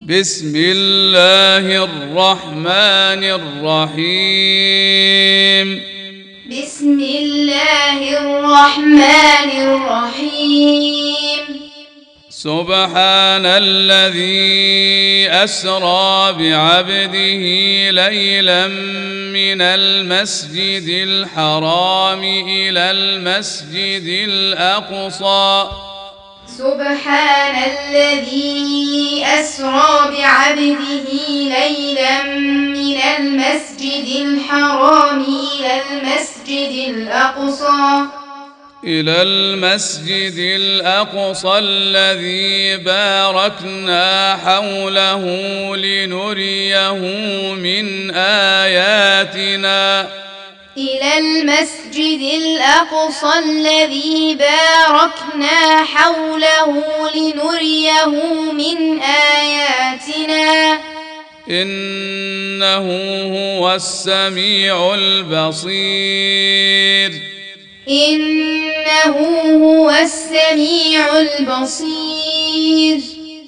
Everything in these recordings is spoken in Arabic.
بسم الله الرحمن الرحيم. بسم الله الرحمن الرحيم. سبحان الذي أسرى بعبده ليلا من المسجد الحرام إلى المسجد الأقصى. سبحان الذي أسرى بعبده ليلا من المسجد الحرام إلى المسجد الأقصى الذي باركنا حوله لنريه من آياتنا. إلى المسجد الأقصى الذي باركنا حوله لنريه من آياتنا. إنه هو السميع البصير. إنه هو السميع البصير.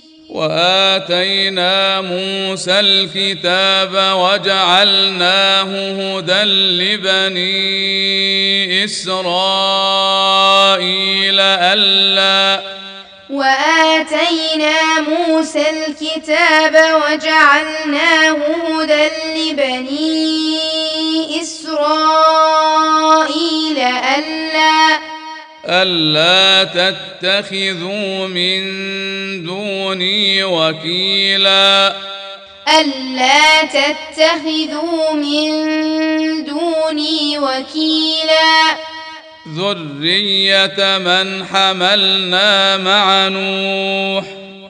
وآتينا موسى الكتاب وجعلناه هدى لبني إسرائيل وآتينا موسى الكتاب وجعلناه هدى لبني إسرائيل ألا تتخذوا من دوني وكيلا. ألا تتخذوا من دوني وكيلا. ذرية من حملنا مع نوح.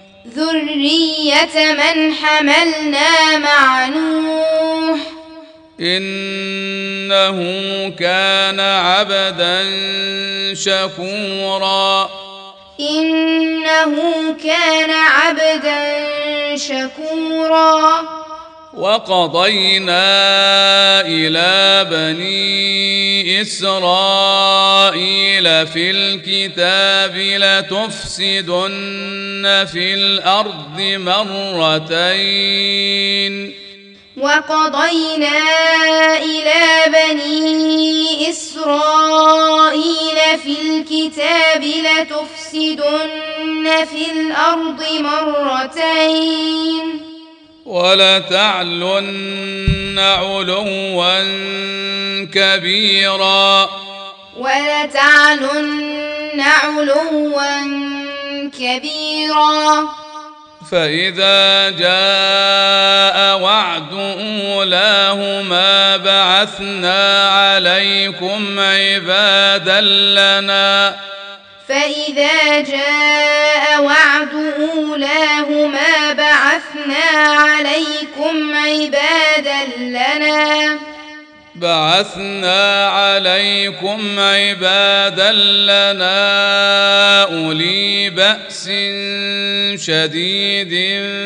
ذرية من حملنا مع نوح. إنه كان عبدا شكورا. إنه كان عبدا شكورا. وقضينا إلى بني إسرائيل في الكتاب لتفسدن في الأرض مرتين. وقضينا إلى بني إسرائيل في الكتاب لتفسدن في الأرض مرتين ولتعلن علوا كبيرا. ولتعلن علوا كبيرا. فإذا جاء وعد أولاهما بعثنا عليكم عبادا لنا. فإذا جاء وعد أولاهما بعثنا عليكم عبادا لنا أولي بأس شديد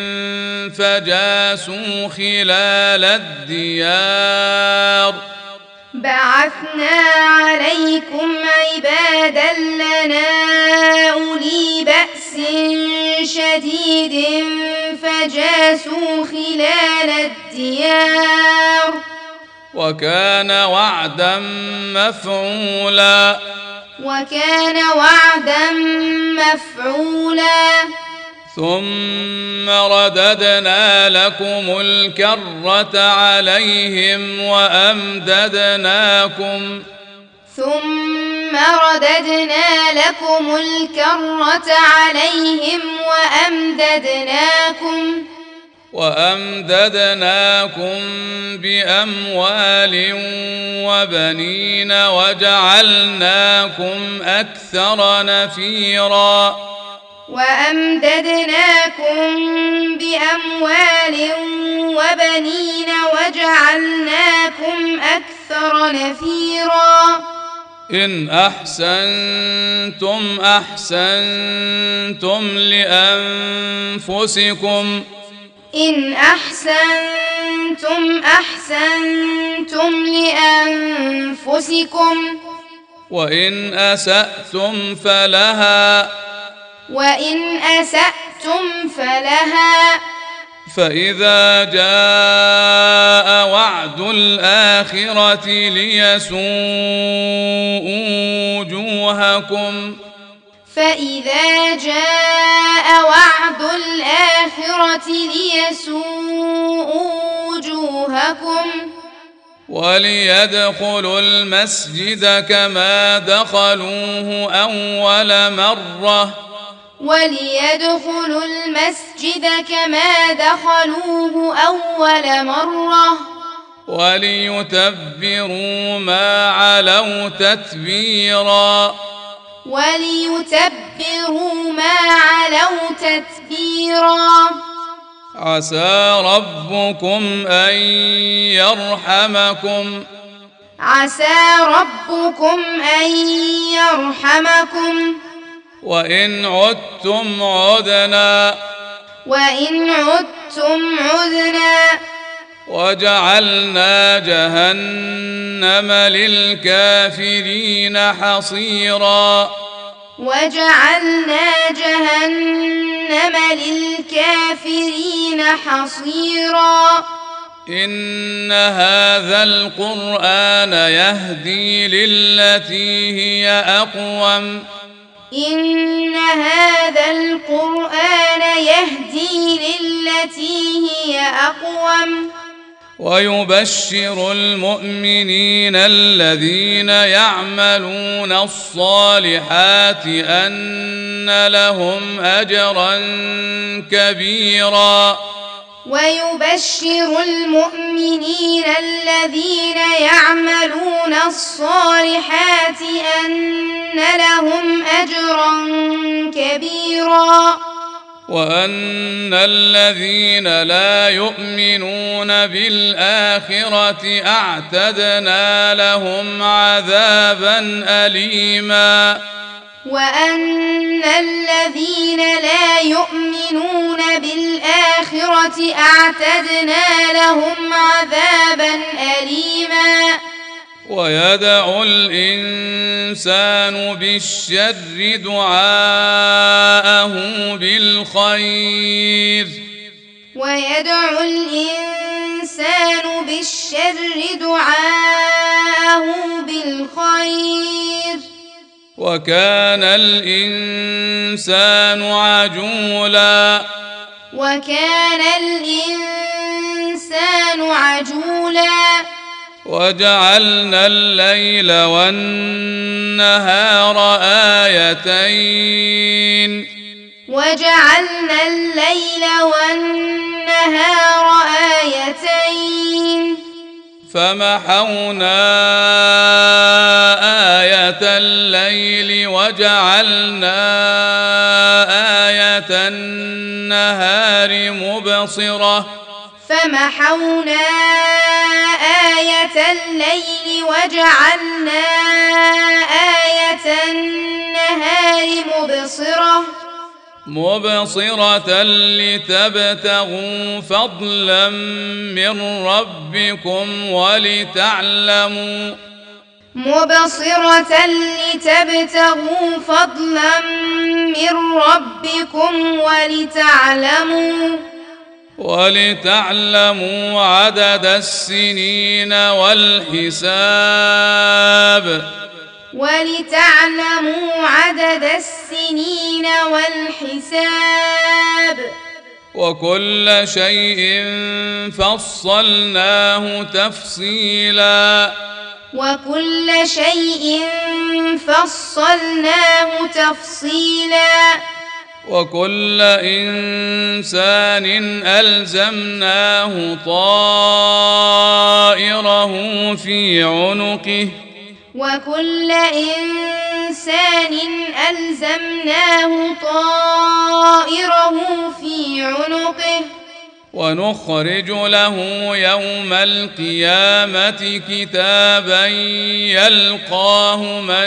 فجاسوا خلال الديار. بعثنا عليكم عبادا لنا أولي بأس شديد فجاسوا خلال الديار. وكان وعدا مفعولا. وكان وعدا مفعولا. ثم رددنا لكم الكرة عليهم وأمددناكم بأموال وبنين وجعلناكم أكثر نفيرا. إن أحسنتم أحسنتم لأنفسكم. إن أحسنتم أحسنتم لأنفسكم. وإن أسأتم فلها. وإن أسأتم فلها. فإذا جاء وعد الآخرة ليسوءوا وجوهكم فإذا جاء وعد الآخرة ليسوءوا وجوهكم وليدخلوا المسجد كما دخلوه أول مرة وليدخلوا المسجد كما دخلوه أول مرة وليتبروا ما علوا تتبيرا وليتبروا ما علوا تتبيرا عسى ربكم أن يرحمكم عسى ربكم أن يرحمكم وإن عدتم عدنا وإن عدتم عدنا وجعلنا جهنم للكافرين حصيرا وجعلنا جهنم للكافرين حصيرا إن هذا القرآن يهدي للتي هي أقوم إن هذا القرآن يهدي للتي هي أقوم ويبشر المؤمنين الذين يعملون الصالحات أن لهم أجرا كبيرا ويبشر المؤمنين الذين يعملون الصالحات أن لهم أجرا كبيرا وأن الذين لا يؤمنون بالآخرة أعتدنا لهم عذابا أليما وأن الذين لا يؤمنون بالآخرة أعتدنا لهم عذابا أليما ويدعو الإنسان بالشر دعاءه بالخير ويدعو الإنسان بالشر دعاءه بالخير وكان الإنسان عجولا وكان الإنسان عجولا وجعلنا الليل والنهار آيتين وجعلنا الليل والنهار آيتين فمحونا آية الليل وجعلنا آية النهار مبصرة فمحونا آية الليل وجعلنا آية النهار مبصرة لتبتغوا فضلا من ربكم ولتعلموا عدد السنين والحساب وكل شيء فصلناه تفصيلا وكل إنسان ألزمناه طائره في عنقه ونخرج له يوم القيامة كتابا يلقاه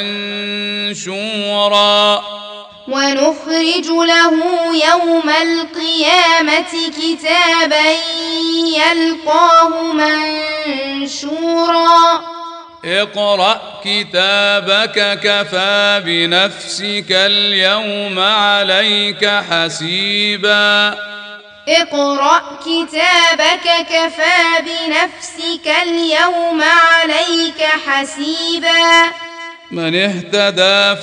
منشورا اقرأ كتابك كفى بنفسك اليوم عليك حسيبا اقرأ كتابك كفى بنفسك اليوم عليك حسيبا من اهتدى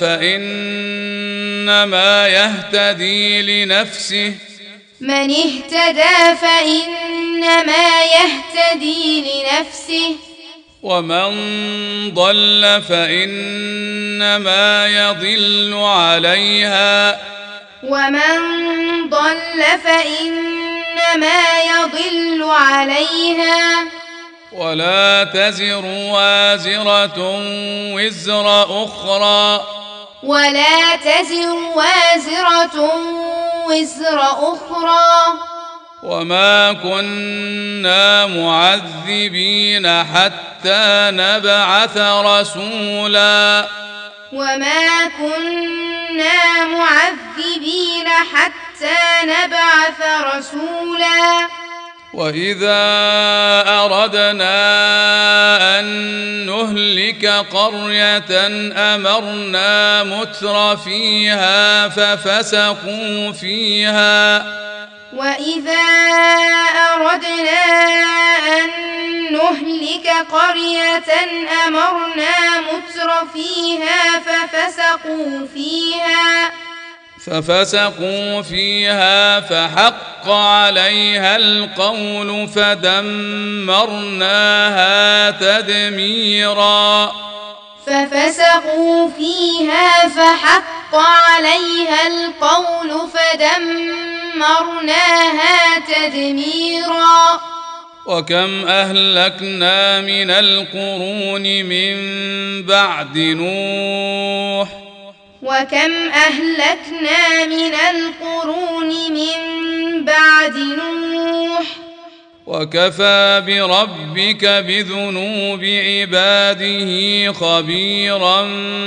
فإنما يهتدي لنفسه من اهتدى فإنما يهتدي لنفسه ومن ضل فإنما يضل عليها ومن ضل فإنما يضل عليها ولا تزر وازرة وزر أخرى ولا تزر وازرة وزر أخرى وما كنا معذبين حتى نبعث رسولا وما كنا معذبين حتى نبعث رسولا وإذا أردنا أن نهلك قرية أمرنا متر فيها ففسقوا فيها وإذا أردنا أن نهلك قرية أمرنا متر فيها ففسقوا فيها فحق عليها القول فدمرناها تدميرا ففسقوا فيها فحق عليها القول فدمرناها تدميرا وكم أهلكنا من القرون من بعد نوح وكم أهلكنا من القرون من بعد نوح وكفى بربك بذنوب عباده خبيرا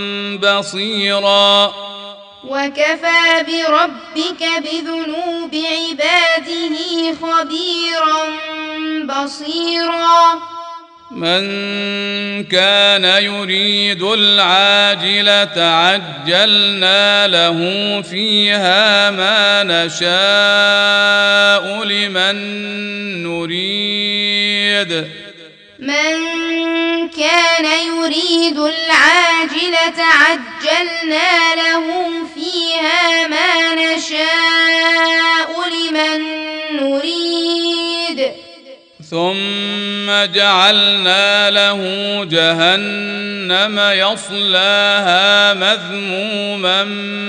بصيرا وكفى بربك بذنوب عباده خبيرا بصيرا من كان يريد العاجلة عجلنا له فيها ما نشاء لمن نريد من كان يريد العاجلة عجلنا له فيها ما نشاء لمن نريد ثم جعلنا له جهنم يصلاها مذموما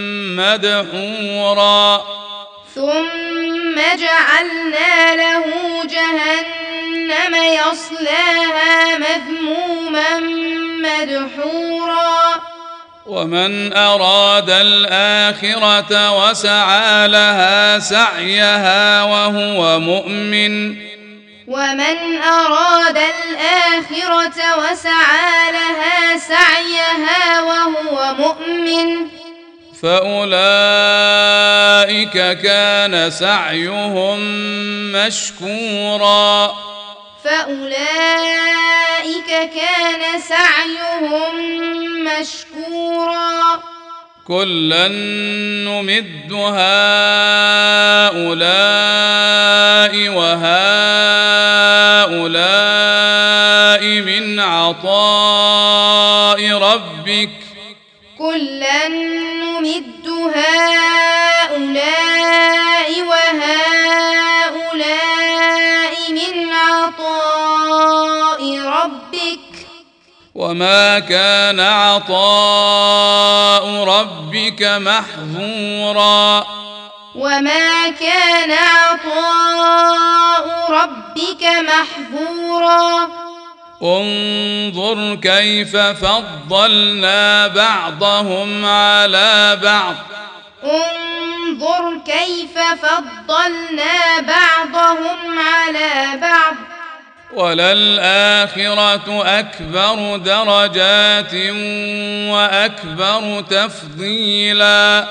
مدحورا ثم جعلنا له جهنم يصلاها مذموما مدحورا ومن أراد الآخرة وسعى لها سعيها وهو مؤمن ومن أراد الآخرة وسعى لها سعيها وهو مؤمن فأولئك كان سعيهم مشكورا كلا نمد هؤلاء وهؤلاء من عطاء ربك كلا نمد هؤلاء وهؤلاء من عطاء ربك وما كان عطاء ربك محظورا وما كان عطاء ربك محظورا انظر كيف فضلنا بعضهم على بعض انظر كيف فضلنا بعضهم على بعض وللآخرة أكبر درجات وأكبر تفضيلا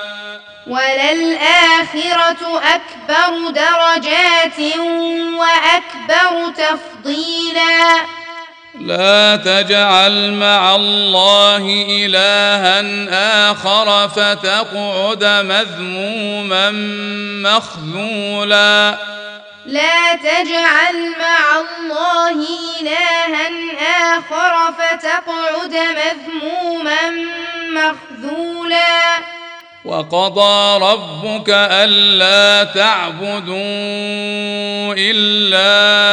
وللآخرة أكبر درجات وأكبر تفضيلا لا تجعل مع الله إلها آخر فتقعد مذموما مخذولا لا تجعل مع الله إلها آخر فتقعد مذموما مخذولا وقضى ربك ألا تعبدوا إلا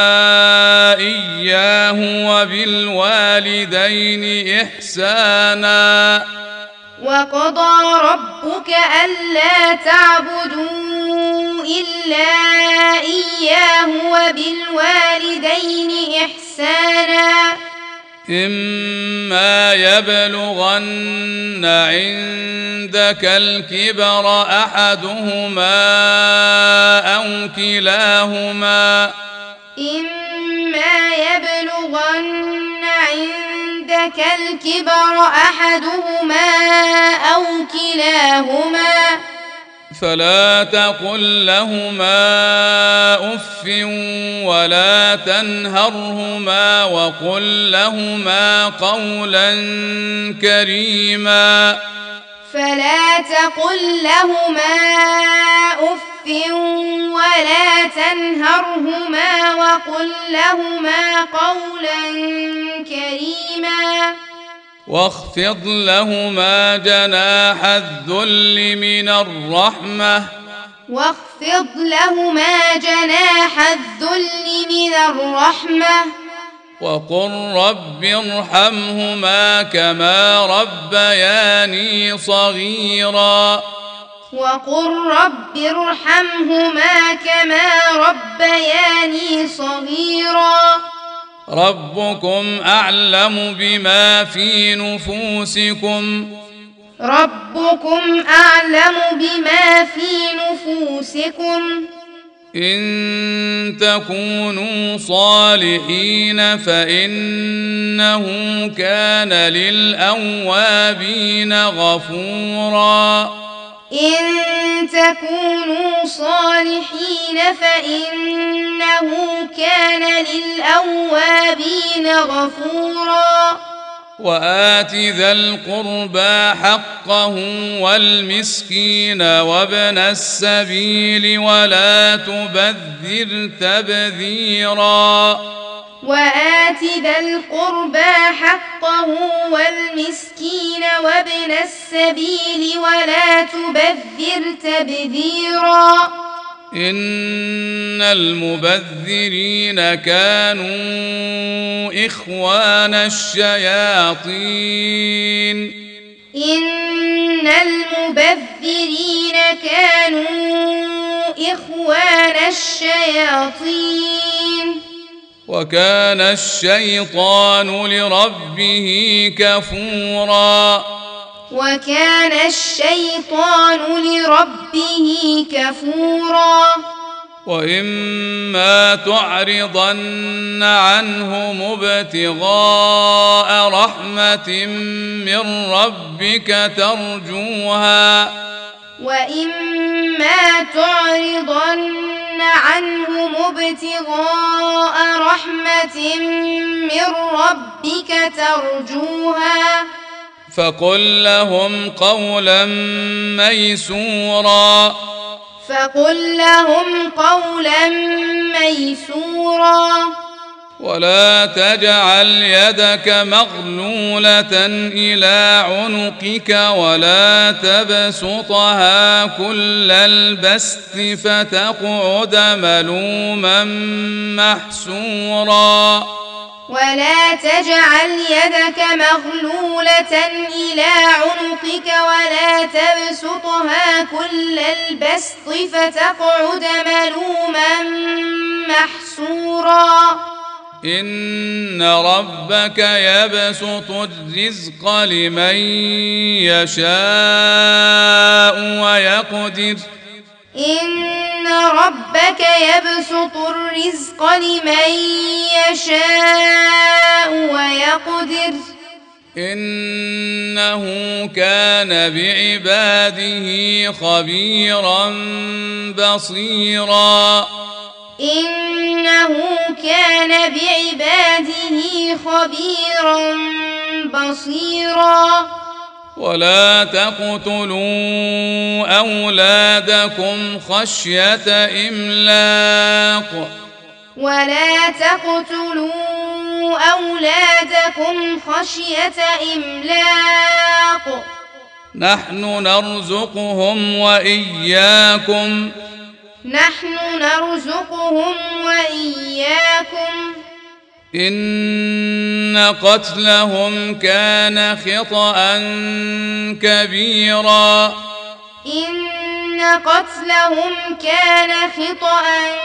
إياه وبالوالدين إحسانا وقضى ربك ألا تعبدوا إلا إياه وبالوالدين إحسانا إما يبلغن عندك الكبر أحدهما أو كلاهما إما يبلغن عندك الكبر أحدهما أو كلاهما فلا تقل لهما أف ولا تنهرهما وقل لهما قولا كريما فلا تقل لهما أف ولا تنهرهما وقل لهما قولا كريما واخفض لهما جناح الذل من الرحمة واخفض لهما جناح الذل من الرحمة وقل رب ارحمهما كما ربياني صغيرا وقل رب ارحمهما كما ربياني صغيرا ربكم أعلم بما في نفوسكم ربكم أعلم بما في نفوسكم إن تكونوا صالحين فإنه كان للأوابين غفورا إن تكونوا صالحين فإنه كان للأوابين غفورا وآت ذا القربى حقه والمسكين وابن السبيل ولا تبذر تبذيرا وآت ذا القربى حقه والمسكين وابن السبيل ولا تبذر تبذيرا إن المبذرين كانوا إخوان الشياطين إن المبذرين كانوا إخوان الشياطين وكان الشيطان لربه كفورا وكان الشيطان لربه كفورا وإما تعرضن عنهم ابتغاء رحمة من ربك ترجوها وإما تعرضن عنهم ابتغاء رحمة من ربك ترجوها فقل لهم قولا ميسورا فقل لهم قولا ميسورا ولا تجعل يدك مغلولة إلى عنقك ولا تبسطها كل البسط فتقعد ملوما محسورا ولا تجعل يدك مغلولة إلى عنقك ولا تبسطها كل البسط فتقعد ملوما محسورا إن ربك يبسط الرزق لمن يشاء ويقدر إن ربك يبسط الرزق لمن يشاء ويقدر إنه كان بعباده خبيرا بصيرا إنه كان بعباده خبيرا بصيرا ولا تقتلوا أولادكم خشية إملاق ولا تقتلوا أولادكم خشية إملاق نحن نرزقهم وإياكم نحن نرزقهم وإياكم إن قتلهم كان خطأ كبيرا إن قتلهم كان خطأ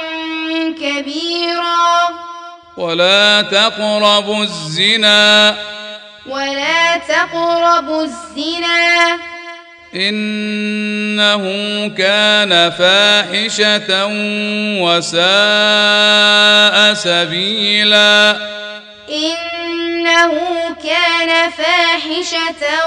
كبيرا ولا تقربوا الزنا ولا تقربوا الزنا إنه كان فاحشة وساء سبيلا إنه كان فاحشة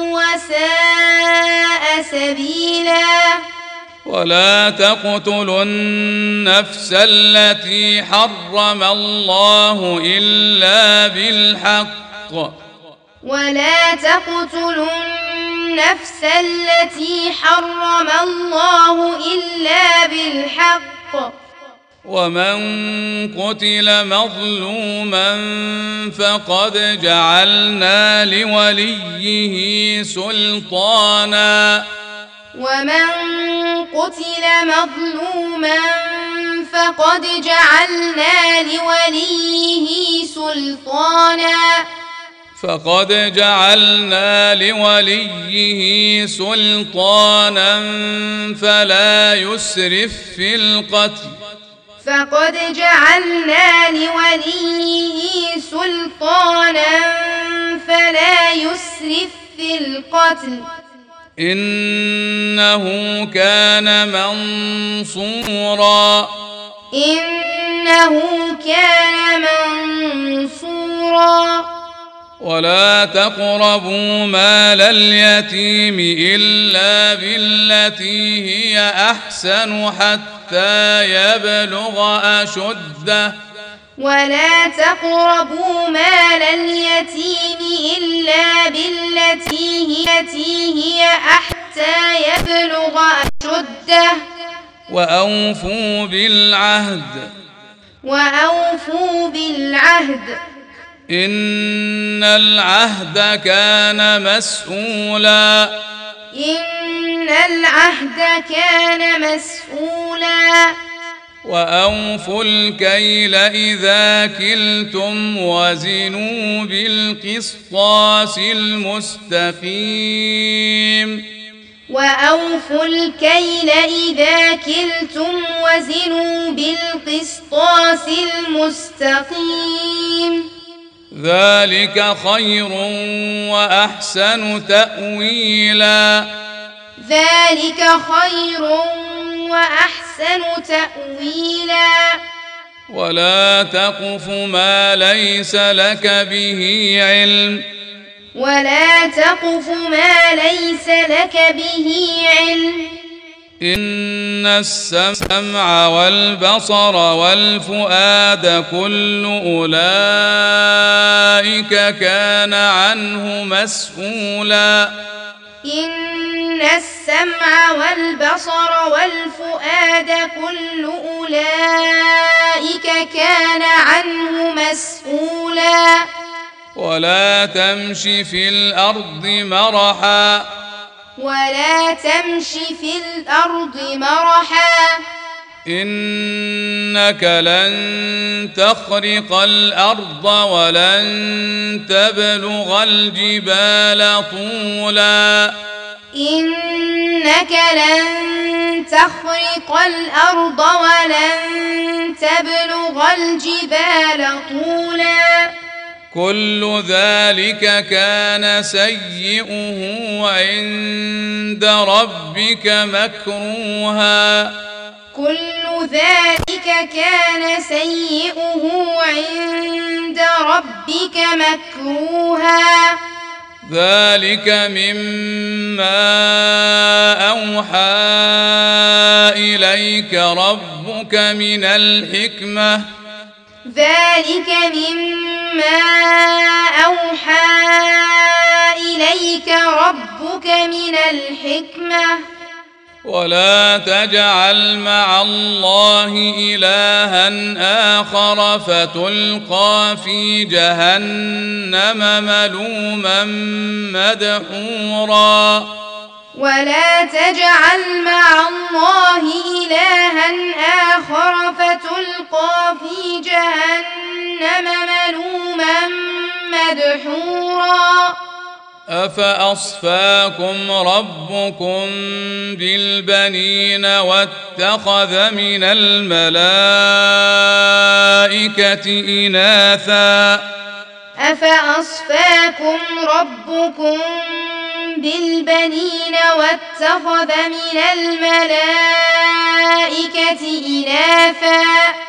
وساء سبيلا ولا تقتلوا النفس التي حرم الله إلا بالحق ولا تقتلوا النفس التي حرم الله إلا بالحق ومن قتل مظلوما فقد جعلنا لوليه سلطانا ومن قتل مظلوما فقد جعلنا لوليه سلطانا فلا يسرف في القتل إنه كان منصورا ولا تقربوا مال اليتيم إلا بالتي هي أحسن حتى يبلغ أشده ولا تقربوا مال اليتيم إلا بالتي هي حتى يبلغ أشده وأوفوا بالعهد إن العهد كان مسؤولا وأوفوا الكيل إذا كلتم وزنوا بالقسطاس المستقيم وأوفوا الكيل إذا كلتم وزنوا بالقسطاس المستقيم ذلك خير وأحسن تأويلا ولا تقف ما ليس لك به علم إن السمع والبصر والفؤاد كل أولئك كان عنه مسؤولا إن السمع والبصر والفؤاد كل أولئك كان عنه مسؤولا ولا تمش في الأرض مرحا إنك لن تخرق الأرض ولن تبلغ الجبال طولا كل ذلك كان سيئه عند ربك مكروها ذلك مما أوحى إليك ربك من الحكمة إليك ربك من الحكمة ولا تجعل مع الله إلها آخر فتلقى في جهنم ملوما مدحورا ولا تجعل مع الله إلها آخر فتلقى في جهنم ملوما مدحورا أفأصفاكم ربكم بالبنين واتخذ من الملائكة إناثا أفأصفاكم ربكم بالبنين واتخذ من الملائكة إناثا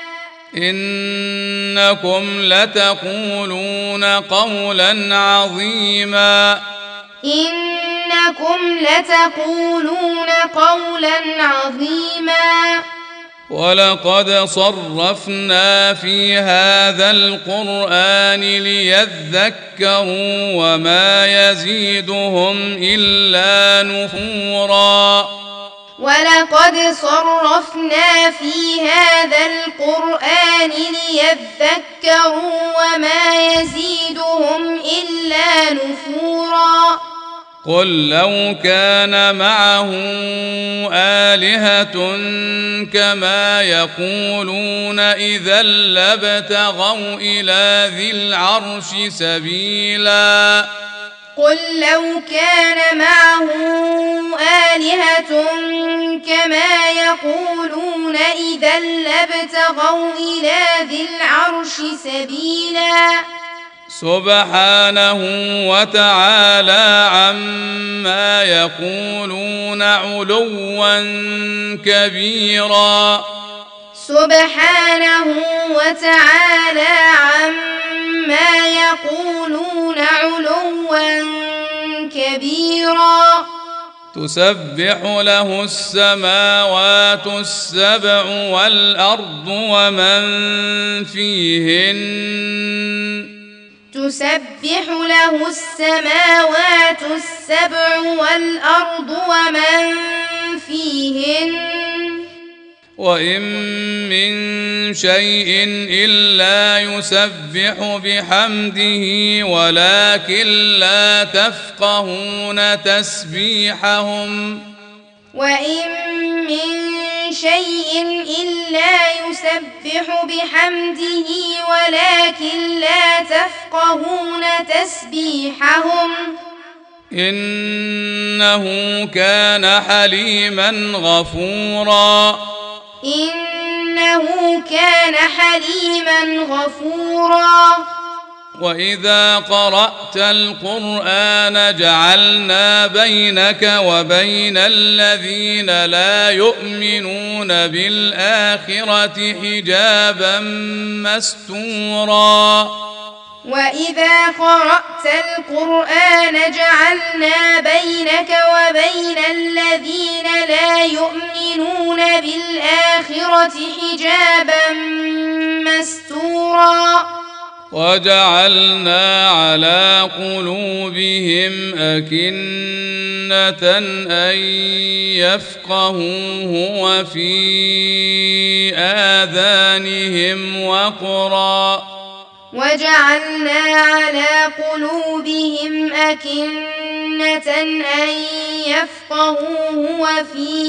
إنكم لتقولون قولا عظيما إنكم لتقولون قولا عظيما ولقد صرفنا في هذا القرآن ليذكروا وما يزيدهم إلا نفورا ولقد صرفنا في هذا القرآن ليذكروا وما يزيدهم إلا نفورا قل لو كان معه آلهة كما يقولون إذا لابتغوا إلى ذي العرش سبيلا قل لو كان معه آلهة كما يقولون إذا لابتغوا إلى ذي العرش سبيلا سبحانه وتعالى عما يقولون علوا كبيرا سبحانه وتعالى عما يقولون علوا كبيرا تسبح له السماوات السبع والأرض ومن فيهن تسبح له السماوات السبع والأرض ومن فيهن وإن من شيء إلا يسبح بحمده ولكن لا تفقهون تسبيحهم وإن من شيء إلا يسبح بحمده ولكن لا تفقهون تسبيحهم إنه كان حليما غفورا إنه كان حليما غفورا وإذا قرأت القرآن جعلنا بينك وبين الذين لا يؤمنون بالآخرة حجابا مستورا وإذا قرأت القرآن جعلنا بينك وبين الذين لا يؤمنون بالآخرة حجابا مستورا وجعلنا على قلوبهم أكنة أن يفقهوه وفي آذانهم وقرا وجعلنا على قلوبهم أكنة أن يفقهوه وفي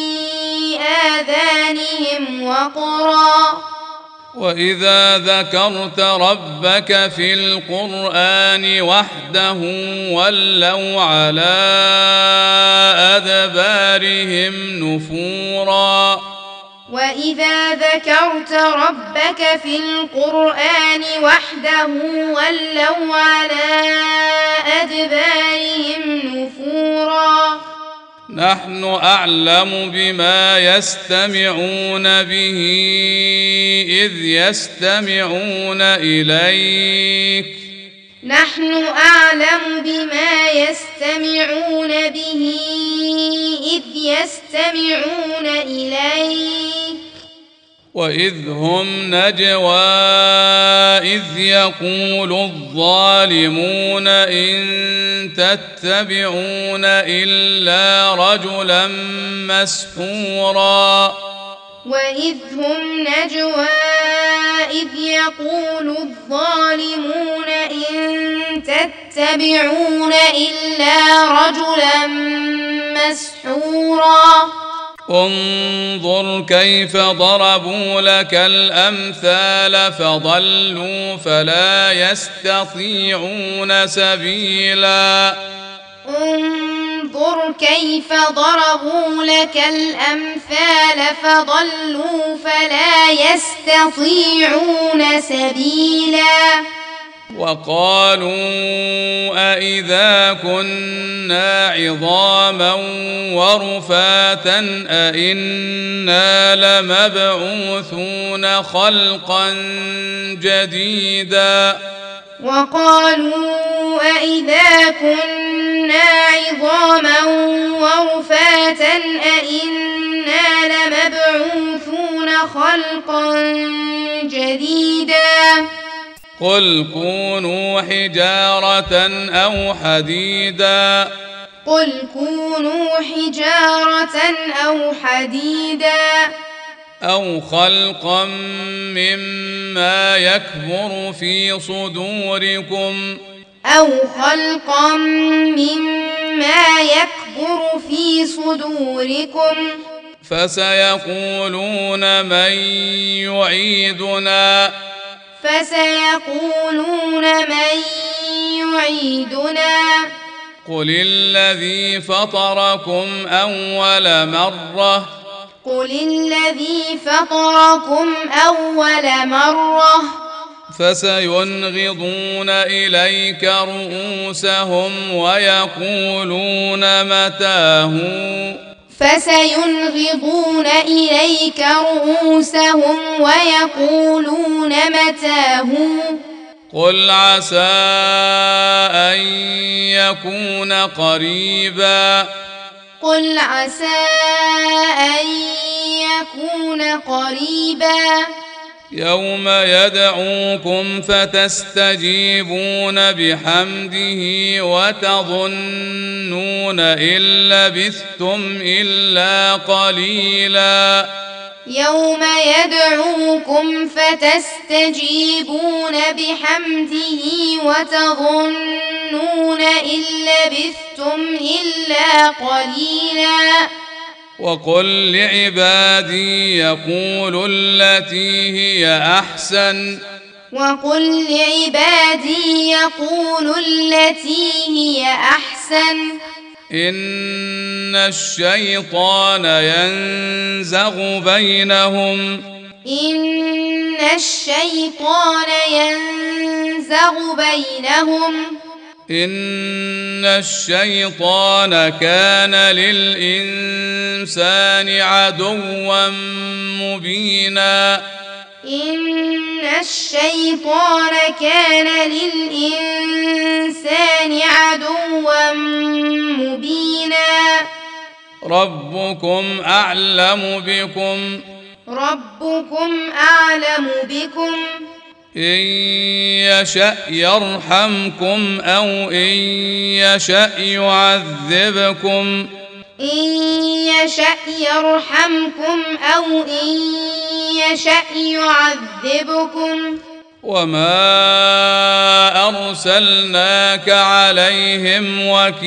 آذانهم وقرا وإذا ذكرت ربك في القرآن وحده ولوا على أدبارهم نفورا وإذا ذكرت ربك في القرآن وحده ولوا على أدبارهم نفورا نحن أعلم بما يستمعون به إذ يستمعون إليك نحن أعلم بما يستمعون به إذ يستمعون إليك وإذ هم نجوى إذ يقول الظالمون إن تتبعون إلا رجلا مسحورا وإذ هم نجوى إذ يقول الظالمون إن تتبعون إلا رجلا مسحورا انظر كيف ضربوا لك الأمثال فضلوا فلا يستطيعون سبيلا انظر كيف ضربوا لك الأمثال فضلوا فلا يستطيعون سبيلا وقالوا أإذا كنا عظاما ورفاتا أإنا لمبعوثون خلقا جديدا وقالوا أإذا كنا عظاما ورفاتا أإنا لمبعوثون خلقا جديدا قل كونوا حجارة أو حديدا قل كونوا حجارة أو حديدا أو خلقا مما يكبر في صدوركم أو خلقا مما يكبر في صدوركم فسيقولون من يعيدنا قل الذي فطركم أول مرة فسينغضون إليك رؤوسهم ويقولون متاه قل عسى أن يكون قريبا يوم يدعوكم فتستجيبون بحمده وتظنون إن لبثتم إلا قليلا يوم يدعوكم فتستجيبون بحمده وتظنون إن لبثتم إلا قليلا وقل لعبادي يقولوا التي هي أحسن إن الشيطان ينزغ بينهم إن الشيطان كان للإنسان عدوا مبينا ربكم أعلم بكم إن يشأ يرحمكم أو إن يشأ يعذبكم وما أرسلناك عليهم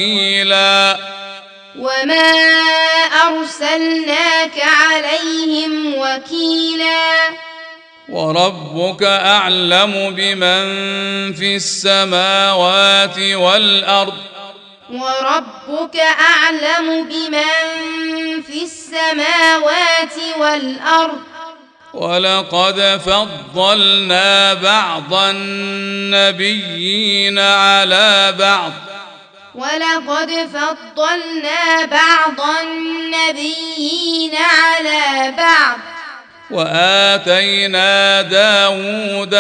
وكيلا وربك أعلم بمن في السماوات والأرض ولقد فضلنا بعض النبيين على بعض وآتينا داود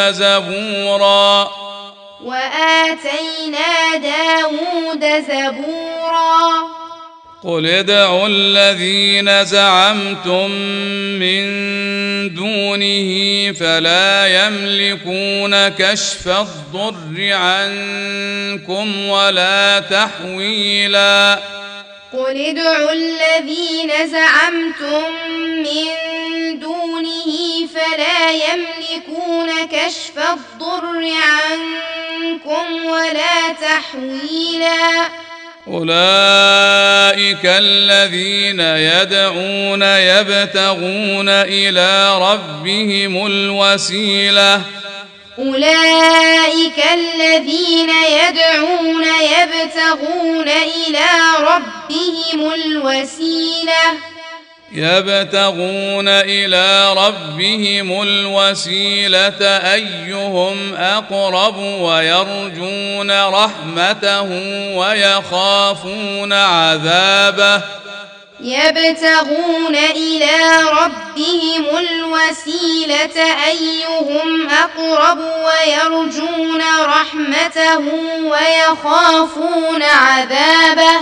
زبورا قل ادعوا الذين زعمتم من دونه فلا يملكون كشف الضر عنكم ولا تحويلا. قل ادعوا الذين زعمتم من دونه فلا يملكون كشف الضر عنكم ولا تحويلا. أولئك الذين يدعون يبتغون إلى ربهم الوسيلة أولئك الذين يدعون يبتغون إلى ربهم الوسيلة أيهم أقرب ويرجون رحمته ويخافون عذابه. يبتغون إلى ربهم الوسيلة أيهم أقرب ويرجون رحمته ويخافون عذابه.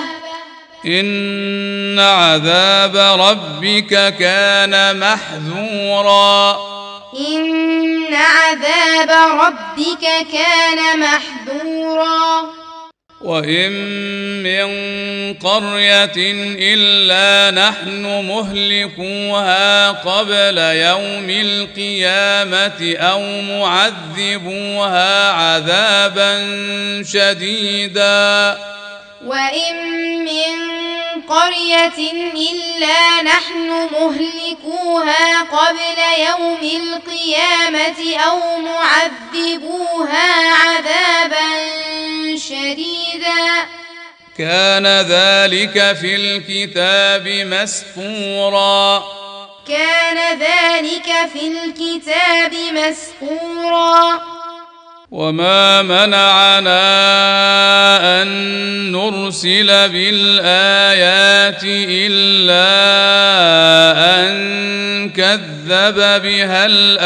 إن عذاب ربك كان محذورا. إن عذاب ربك كان محذورا. وإن من قرية إلا نحن مهلكوها قبل يوم القيامة أو معذبوها عذابا شديدا. وإن من قرية إلا نحن مهلكوها قبل يوم القيامة أو معذبوها عذابا شديدا. كان ذلك في الكتاب مسطورا. كان ذلك في الكتاب مسطورا. وما منعنا أن نرسل بالآيات إلا أن كذب بها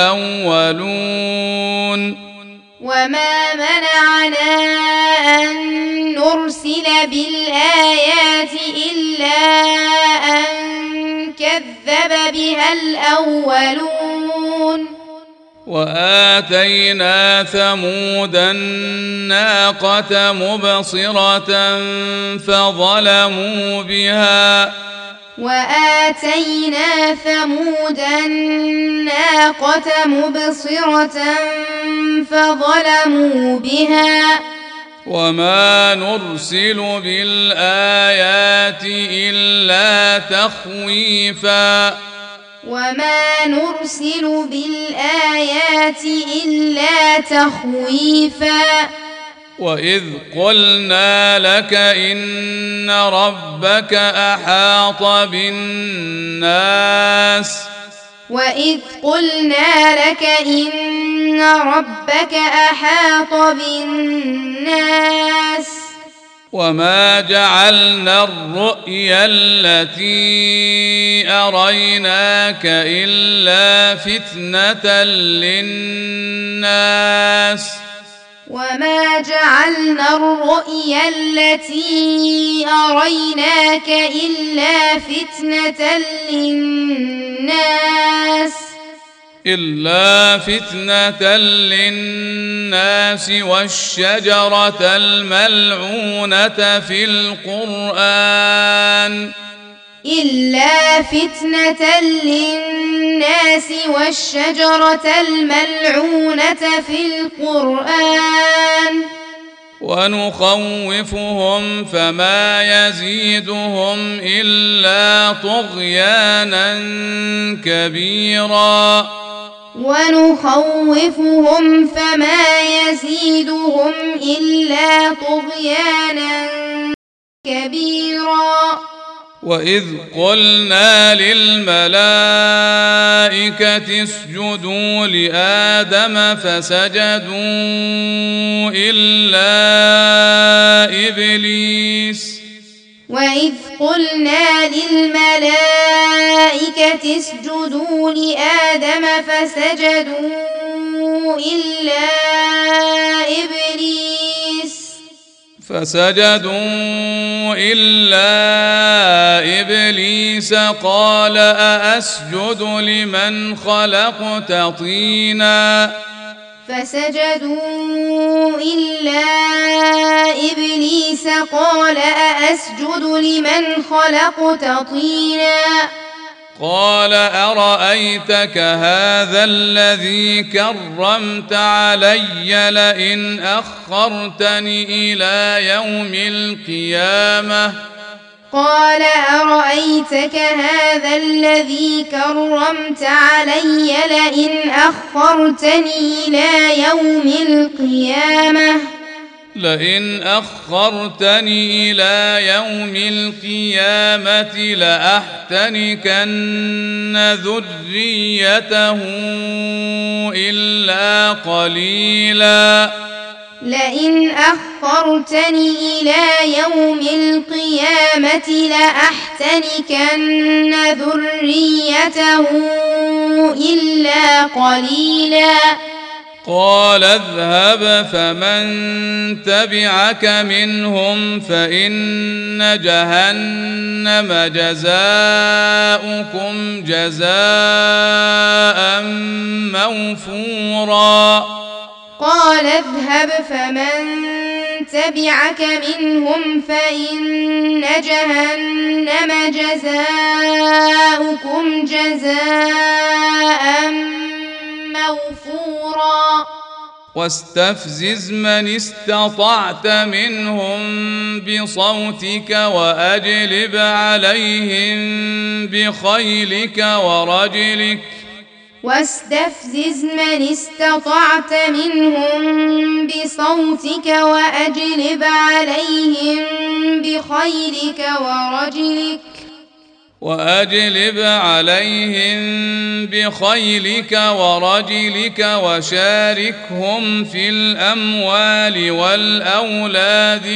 الأولون. وما منعنا أن نرسل بالآيات إلا أن كذب بها الأولون. وآتينا ثمود الناقة مبصرة فظلموا بها. وآتينا ثمود الناقة مبصرة فظلموا بها. وما نرسل بالآيات إلا تخويفا. وما نرسل بالآيات إلا تخويفا. وإذ قلنا لك إن ربك أحاط بالناس. وإذ قلنا لك إن ربك أحاط بالناس. وما جعلنا الرؤيا التي أريناك إلا فتنة للناس. وما جعلنا الرؤيا التي أريناك إلا فتنة للناس والشجرة الملعونة في القرآن. إلا فتنة للناس والشجرة الملعونة في القرآن. ونخوفهم فما يزيدهم إلا طغيانا كبيرا. ونخوفهم فما يزيدهم إلا طغيانا كبيرا. وإذ قلنا للملائكة اسجدوا لآدم فسجدوا إلا إبليس. وإذ قلنا للملائكة اسجدوا لآدم فسجدوا إلا إبليس. إبليس قال أأسجد لمن خلقت طينا فسجدوا إلا إبليس قال أأسجد لمن خلقت طينا قال أرأيتك هذا الذي كرمت علي لئن أخرتني إلى يوم القيامة قال أرأيتك هذا الذي كرمت علي لئن أخرتني إلى يوم القيامة لأحتنكن ذريته إلا قليلا لئن أخرتني إلى يوم القيامة لأحتنكن ذريته إلا قليلا قال اذهب فمن تبعك منهم فإن جهنم جزاؤكم جزاء موفورا قال اذهب فمن تبعك منهم فإن جهنم جزاؤكم جزاء موفورا واستفزز من استطعت منهم بصوتك وأجلب عليهم بخيلك ورجلك واستفزز من استطعت منهم بصوتك وأجلب عليهم بخيلك ورجلك وشاركهم في الأموال والأولاد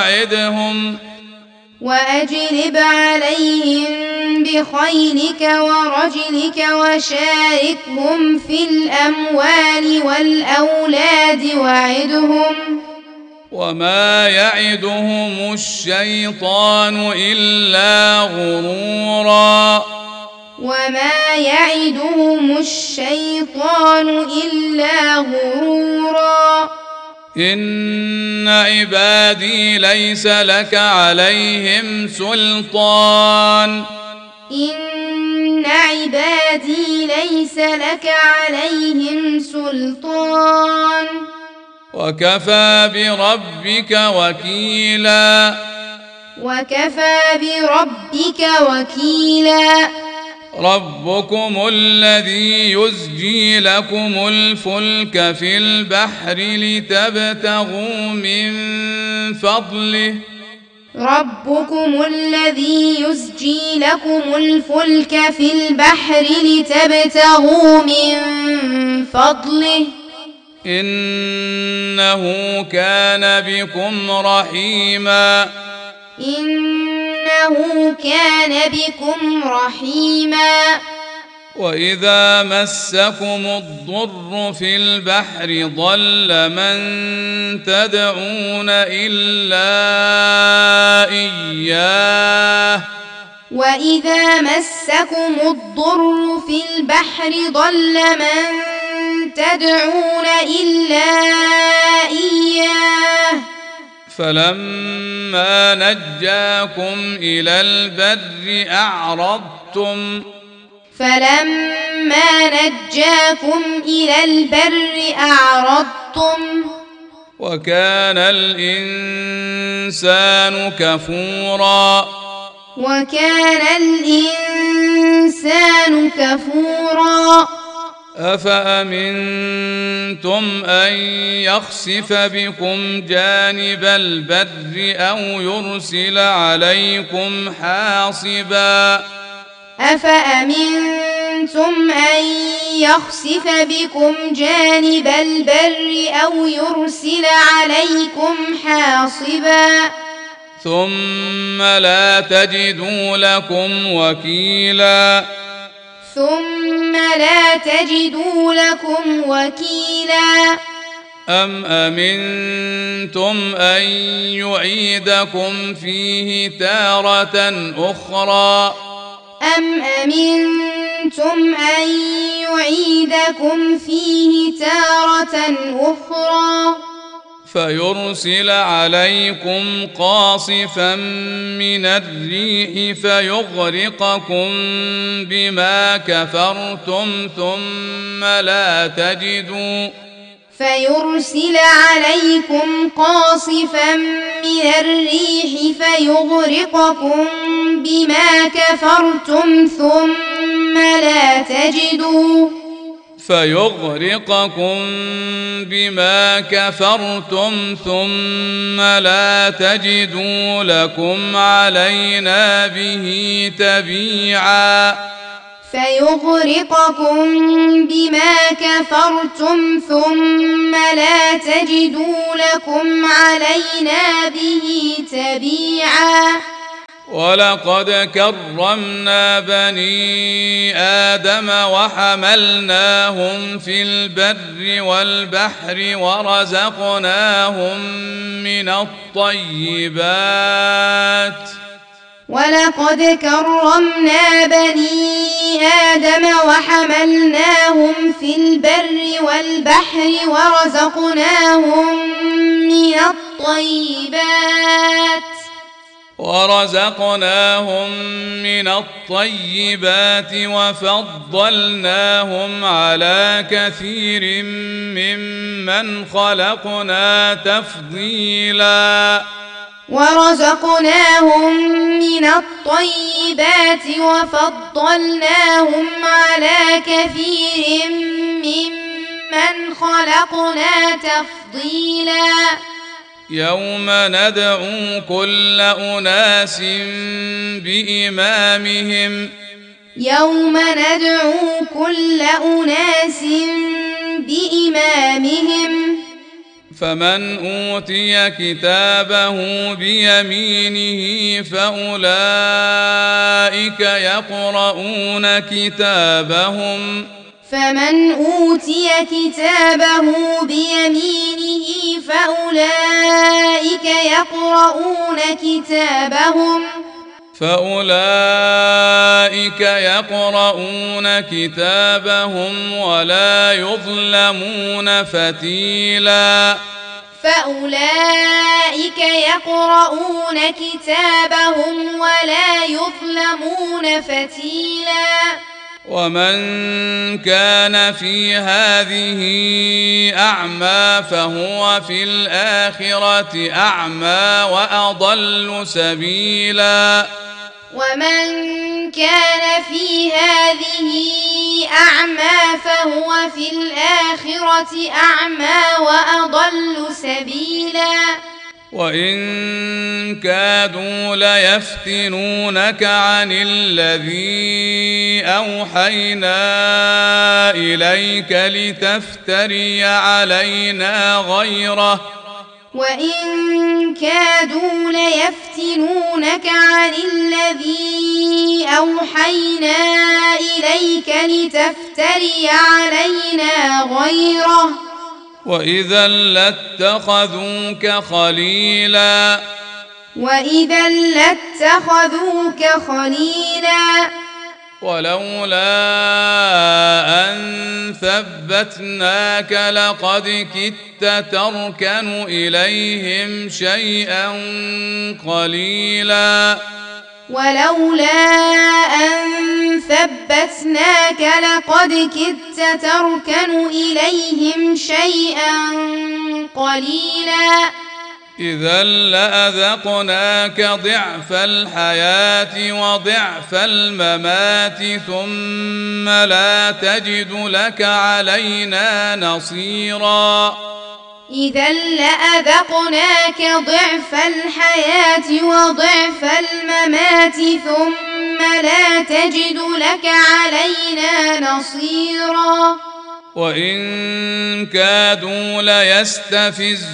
وعدهم وما يعدهم الشيطان إلا غرورا إن عبادي ليس لك عليهم سلطان وكفى بربك وكيلا ربكم الذي يزجي لكم الفلك في البحر لتبتغوا من فضله إنه كان بكم رحيما وإذا مسكم الضر في البحر ضل من تدعون إلا إياه فلما نجاكم إلى البر أعرضتم وكان الإنسان كفورا أفأمنتم أن يخسف بكم جانب البر أو يرسل عليكم حاصبا ثم لا تجدوا لكم وكيلا أم أمنتم أن يعيدكم فيه تارة أخرى أم أمنتم أن يعيدكم فيه تارة أخرى فيرسل عليكم قاصفا من الريح فيغرقكم بما كفرتم ثم لا تجدوا فيرسل عليكم قاصفا من الريح فيغرقكم بما كفرتم ثم لا تجدوا لكم علينا به تبيعا ولقد كرمنا بني آدم وحملناهم في البر والبحر ورزقناهم من الطيبات وفضلناهم على كثير ممن خلقنا تفضيلا يوم ندعو كل أناس بإمامهم فمن أوتي كتابه بيمينه فأولئك يقرؤون كتابهم ولا يظلمون فتيلا ومن كان في هذه أعمى فهو في الآخرة أعمى وأضل سبيلا وإن كادوا ليفتنونك عن الذي أوحينا إليك لتفتري علينا غيره وإذا لاتخذوك خليلا ولولا أن ثبتناك لقد كدت تركن إليهم شيئا قليلا إذا لأذقناك ضعف الحياة وضعف الممات ثم لا تجد لك علينا نصيرا وإن كادوا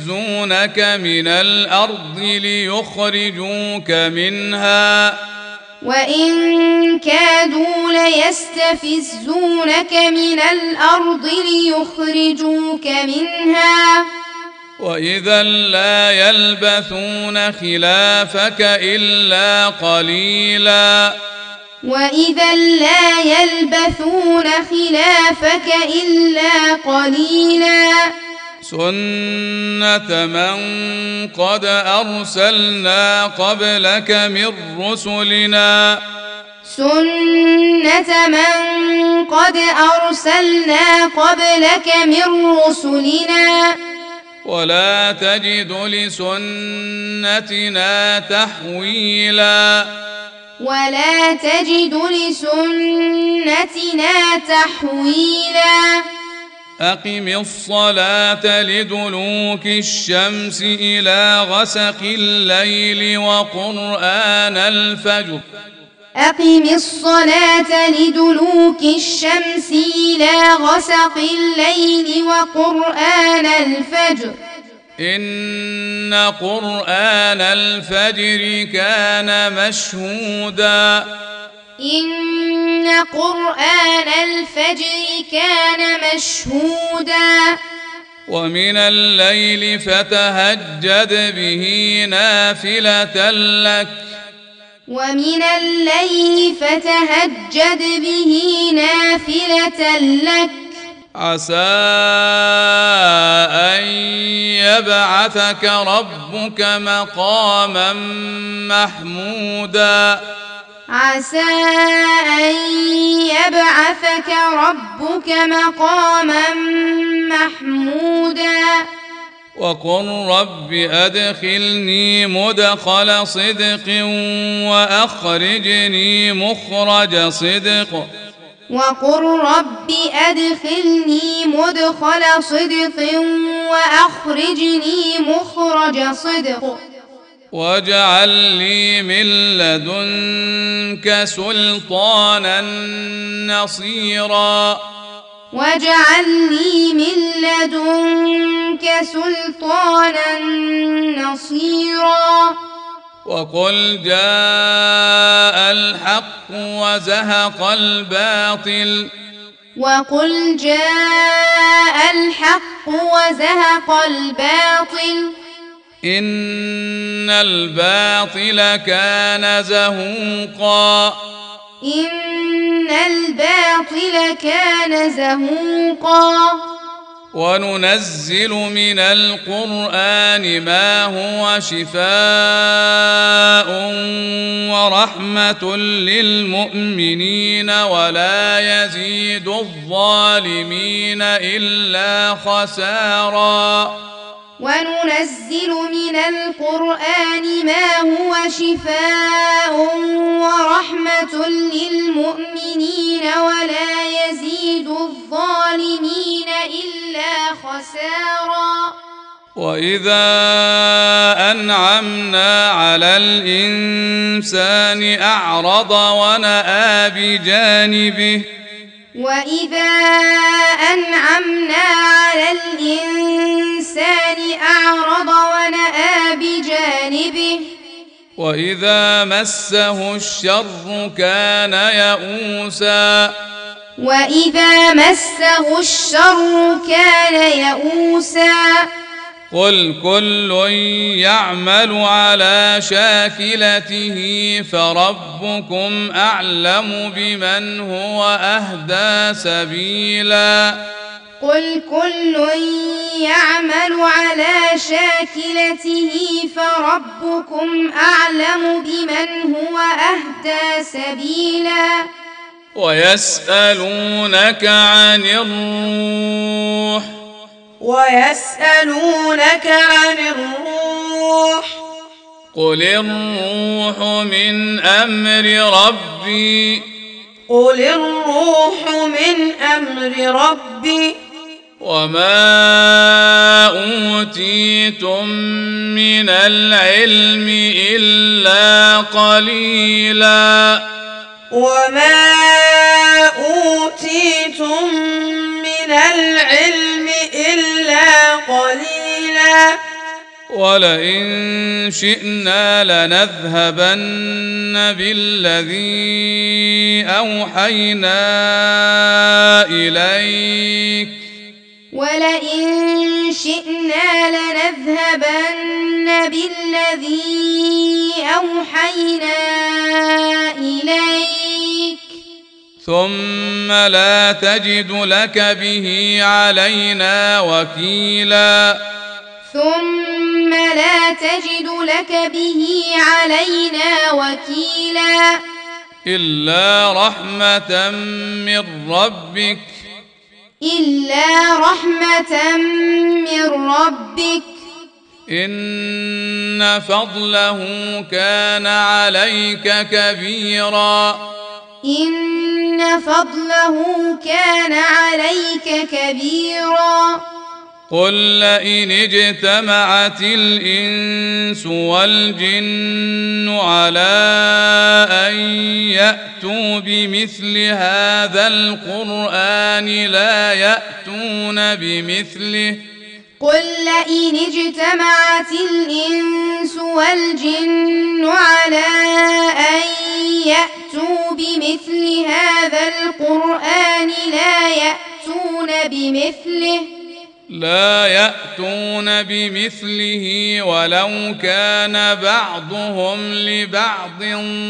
ليستفزونك من الأرض ليخرجوك منها وإن كادوا ليستفزونك من الأرض ليخرجوك منها وإذا لا يلبثون خلافك إلا قليلا وإذا لا يلبثون خلافك إلا قليلا سنة من قد أرسلنا قبلك من رسلنا سنة من قد أرسلنا قبلك من رسلنا ولا تجد لسنتنا تحويلا ولا تجد لسنتنا تحويلا أقم الصلاة لدلوك الشمس إلى غسق الليل وقرآن الفجر أقم الصلاة لدلوك الشمس إلى غسق الليل وقرآن الفجر إن قرآن الفجر كان مشهودا إن قرآن الفجر كان مشهودا ومن الليل فتهجد به نافلة لك ومن الليل فتهجد به نافلة لك عسى أن يبعثك ربك مقاما محمودا عسى أن يبعثك ربك مقاما محمودا وقل رب أدخلني مدخل صدق وأخرجني مخرج صدق وقل رب أدخلني مدخل صدق وأخرجني مخرج صدق واجعل لي من لدنك سلطانا نصيرا واجعل لي من لدنك سلطانا نصيرا وقل جاء الحق وزهق الباطل وقل جاء الحق وزهق الباطل إن الباطل كان زهوقا إن الباطل كان زهوقا وننزل من القرآن ما هو شفاء ورحمة للمؤمنين ولا يزيد الظالمين إلا خسارا وننزل من القرآن ما هو شفاء ورحمة للمؤمنين ولا يزيد الظالمين إلا خسارا وإذا أنعمنا على الإنسان أعرض ونأى بجانبه وإذا أنعمنا على الإنسان أعرض ونأى بجانبه وإذا مسه الشر كان يئوسا وإذا مسه الشر كان يئوسا قل كل يعمل على شاكلته فربكم أعلم بمن هو أهدى سبيلا قل كل يعمل على شاكلته فربكم أعلم بمن هو أهدى سبيلا ويسألونك عن الروح ويسألونك عن الروح قل الروح من أمر ربي قل الروح من أمر ربي وما أوتيتم من العلم إلا قليلا وما أوتيتم من العلم إلا قليلا ولئن شئنا لنذهبن بالذي أوحينا إليك ولئن شئنا لنذهبن بالذي أوحينا إليك ثم لا تجد لك به علينا وكيلا ثم لا تجد لك به علينا وكيلا إلا رحمة من ربك إن فضله كان عليك كبيرا إن فضله كان عليك كبيرا قل لئن اجتمعت الإنس والجن على أن يأتوا بمثل هذا القرآن لا يأتون بمثله قل لئن اجتمعت الإنس والجن على أن يأتوا بمثل هذا القرآن لا يأتون بمثله ولو كان بعضهم لبعض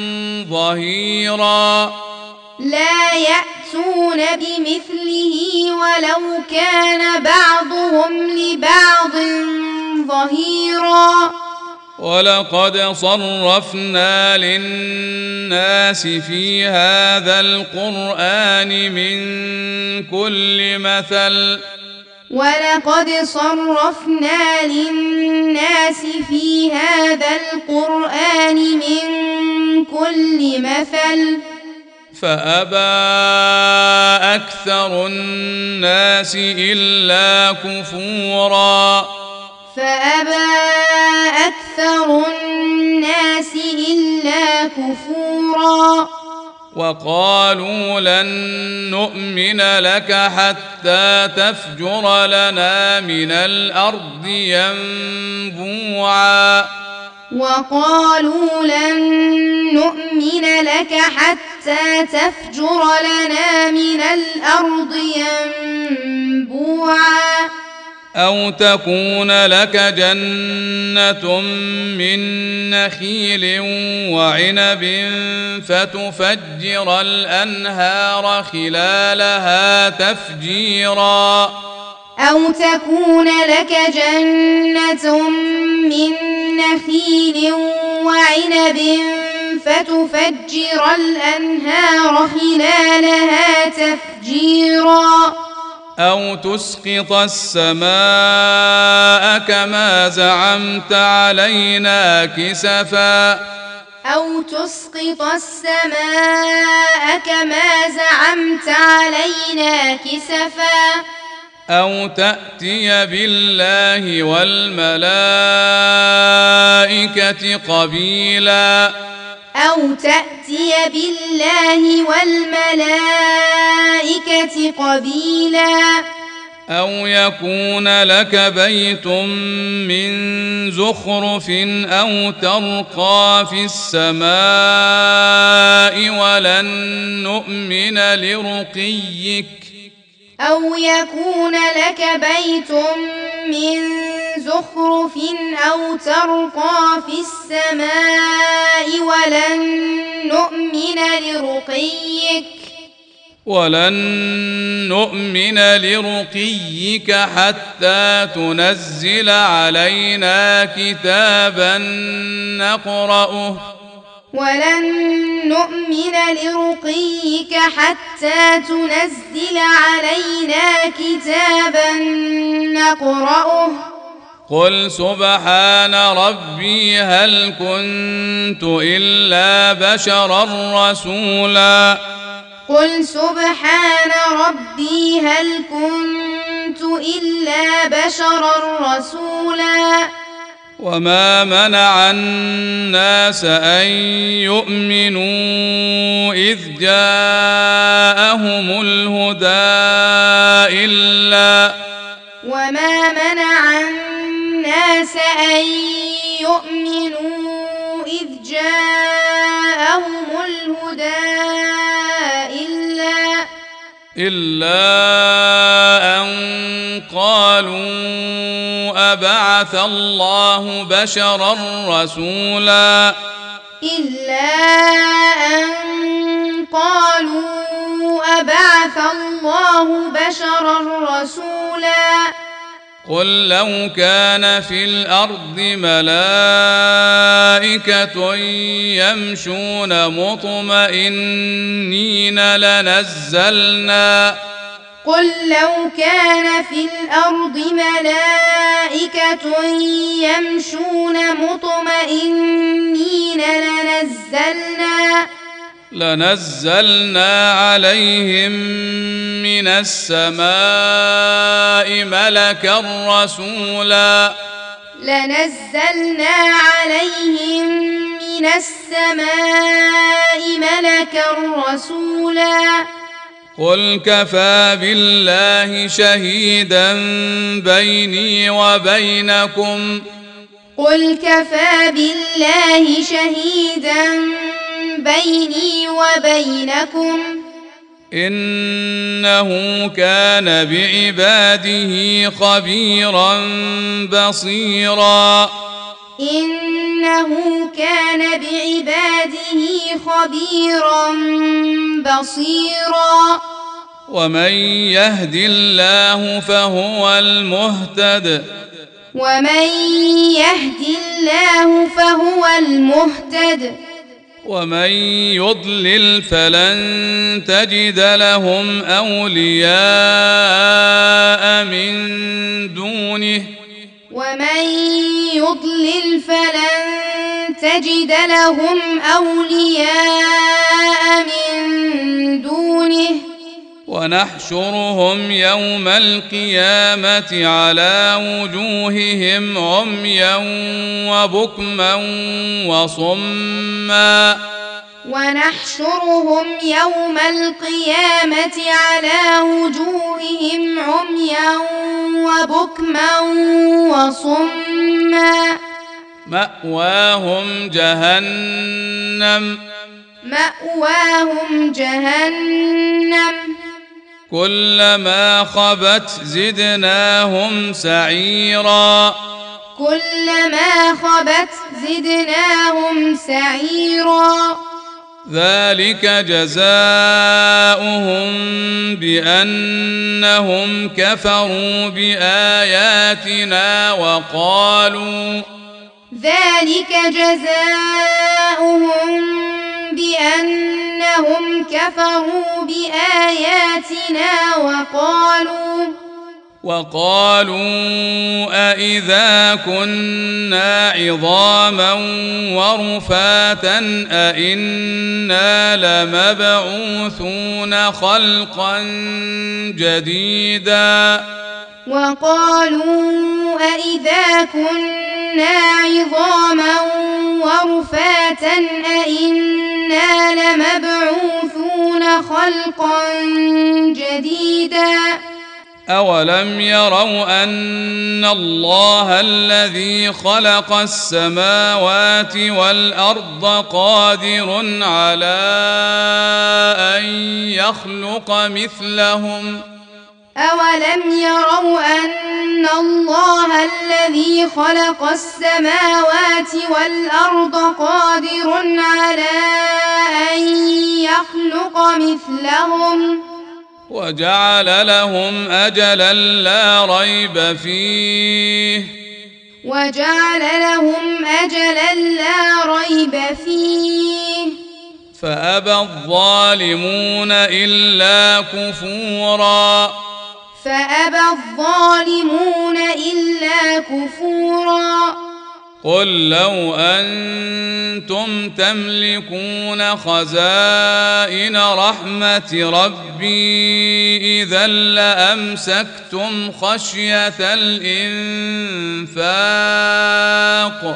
ظهيرا لا يأتون بمثله ولو كان بعضهم لبعض ظهيرا ولقد صرفنا للناس في هذا القرآن من كل مثل ولقد صرفنا للناس في هذا القرآن من كل مثل فأبى أكثر الناس إلا كفورا وقالوا لن نؤمن لك حتى تفجر لنا من الأرض ينبوعا وقالوا لن نؤمن لك حتى تفجر لنا من الأرض ينبوعا أو تكون لك جنة من نخيل وعنب فتفجر الأنهار خلالها تفجيرا أو تكون لك جنة من نخيل وعنب فتفجر الأنهار خلالها تفجيرا أو تسقط السماء كما زعمت علينا كسفا أو تأتي بالله والملائكة قبيلا أو يكون لك بيت من زخرف أو ترقى في السماء ولن نؤمن لرقيك حتى تنزل علينا كتابا نقرأه قل سبحان ربي هل كنت إلا بشرا رسولا وما منع الناس أن يؤمنوا إذ جاءهم الهدى إلا الناس أن يؤمنوا إذ جاءهم الهدى إلا أن قالوا أبعث الله بشرا رسولا إلا أن قالوا أبعث الله بشرا رسولا قل لو كان في الأرض ملائكة يمشون مطمئنين قل لو كان في الأرض ملائكة يمشون مطمئنين لنزلنا عليهم من السماء ملكا رسولا قل كفى بالله شهيدا بيني وبينكم إنه كان بعباده خبيرا بصيرا ومن يهد الله فهو المهتد ومن يضلل فلن تجد لهم أولياء من دونه ونحشرهم يوم القيامة على وجوههم عميا وبكما وصما مأواهم جهنم كلما خبت زدناهم سعيرا ذلك جزاؤهم بأنهم كفروا بآياتنا وقالوا أإذا كنا عظاما ورفاتا أإنا لمبعوثون خلقا جديدا أولم يروا أن الله الذي خلق السماوات والأرض قادر على أن يخلق مثلهم وجعل لهم أجلا لا ريب فيه فأبى الظالمون إلا كفورا قل لو أنتم تملكون خزائن رحمة ربي إذا لأمسكتم خشية الإنفاق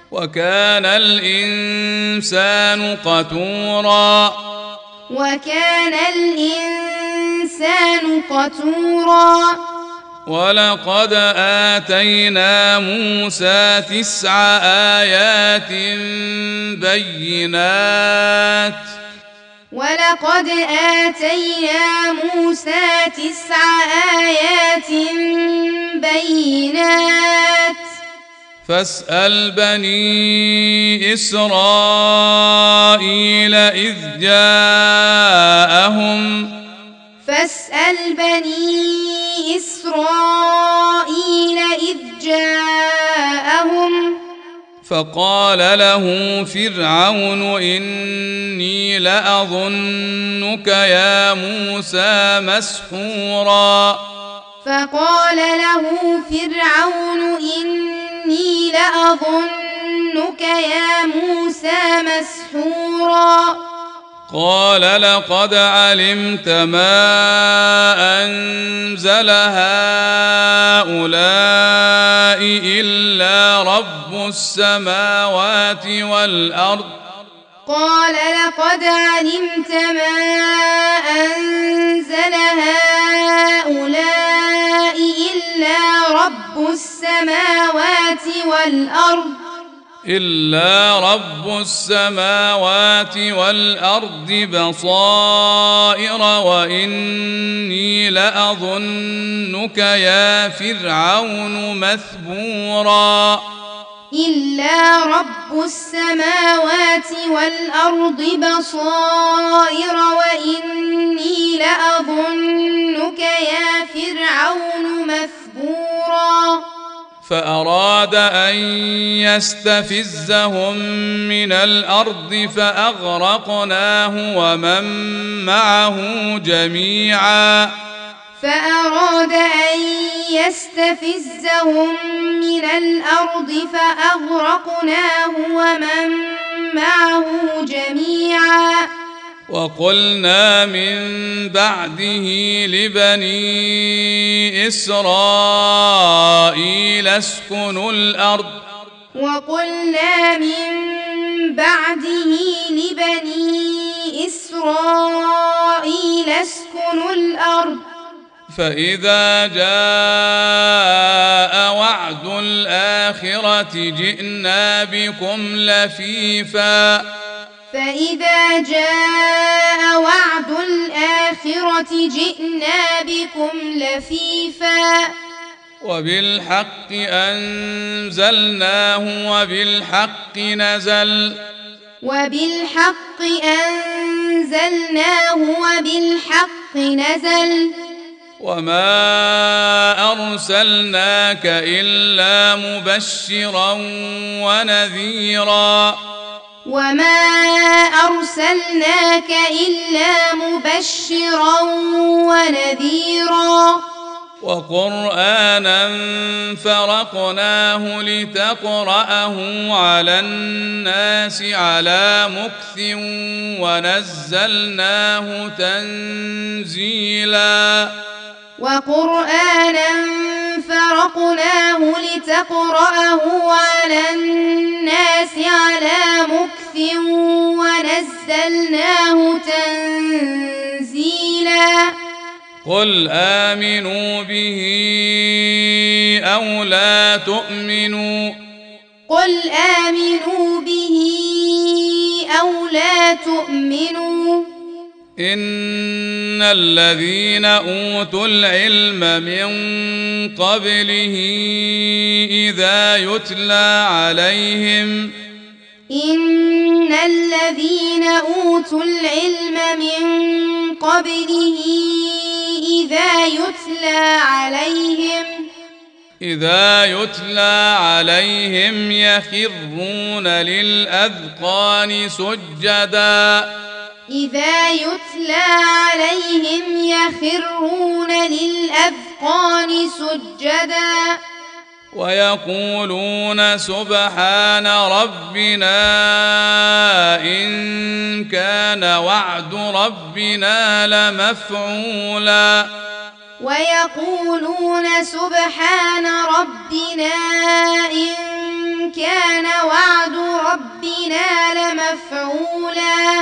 وكان الإنسان قتورا وكان الإنسان قتورا ولقد آتينا موسى 9 آيات بينات ولقد آتينا موسى 9 آيات بينات فاسأل بني إسرائيل إذ جاءهم فقال له فرعون إني لأظنك يا موسى مسحورا فقال له فرعون إني لأظنك يا موسى مسحورا قال لقد علمت ما أنزل هؤلاء إلا رب السماوات والأرض قال لقد علمت ما أنزل هؤلاء إلا رب السماوات والأرض بصائر وإني لأظنك يا فرعون مثبورا إلا رب السماوات والأرض بصائر وإني لأظنك يا فرعون مثبورا فأراد أن يستفزهم من الأرض فأغرقناه ومن معه جميعا فأراد أن يستفزهم من الأرض فأغرقناه ومن معه جميعا وقلنا من بعده لبني إسرائيل اسكنوا الأرض فإذا جاء وعد الآخرة جئنا بكم لفيفا وبالحق أنزلناه وبالحق نزل وما أرسلناك إلا مبشرا ونذيرا وقرآنا فرقناه لتقرأه على الناس على مكث ونزلناه تنزيلا قل آمنوا به أو لا تؤمنوا إن الذين أوتوا العلم من قبله إذا يتلى عليهم يخرون للأذقان سجدا ويقولون سبحان ربنا إن كان وعد ربنا لمفعولا ويقولون سبحان ربنا إن كان وعد ربنا لمفعولا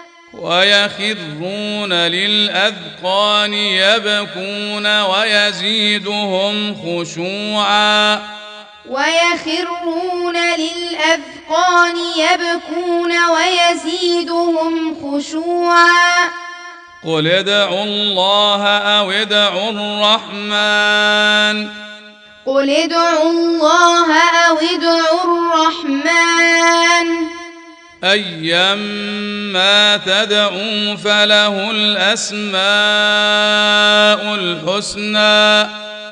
ويخرون للأذقان يبكون ويزيدهم خشوعا ويخرون للأذقان يبكون ويزيدهم خشوعا قل ادعوا الله أو ادعوا الرحمن قل ادعوا الله أو ادعوا الرحمن أيما تدعوا فله الأسماء الحسنى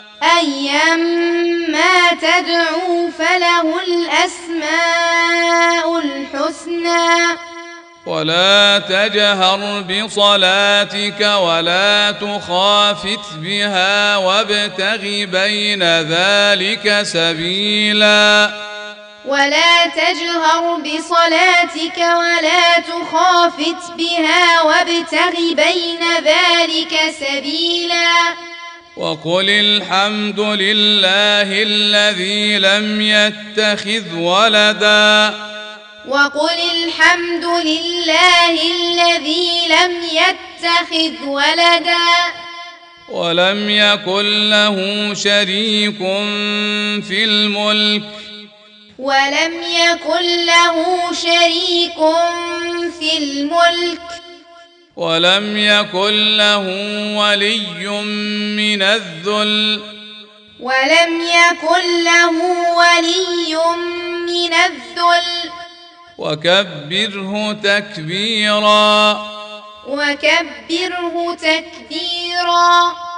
أيما تدعوا فله الأسماء الحسنى ولا تجهر بصلاتك ولا تخافت بها وابتغ بين ذلك سبيلا ولا تجهر بصلاتك ولا تخافت بها وابتغ بين ذلك سبيلا وقل الحمد لله الذي لم يتخذ ولدا وقل الحمد لله الذي لم يتخذ ولدا ولم يكن له شريك في الملك ولم يكن له شريك في الملك ولم يكن له ولي من الذل ولم يكن له ولي من الذل وكبره تكبيرا وكبره تكبيرا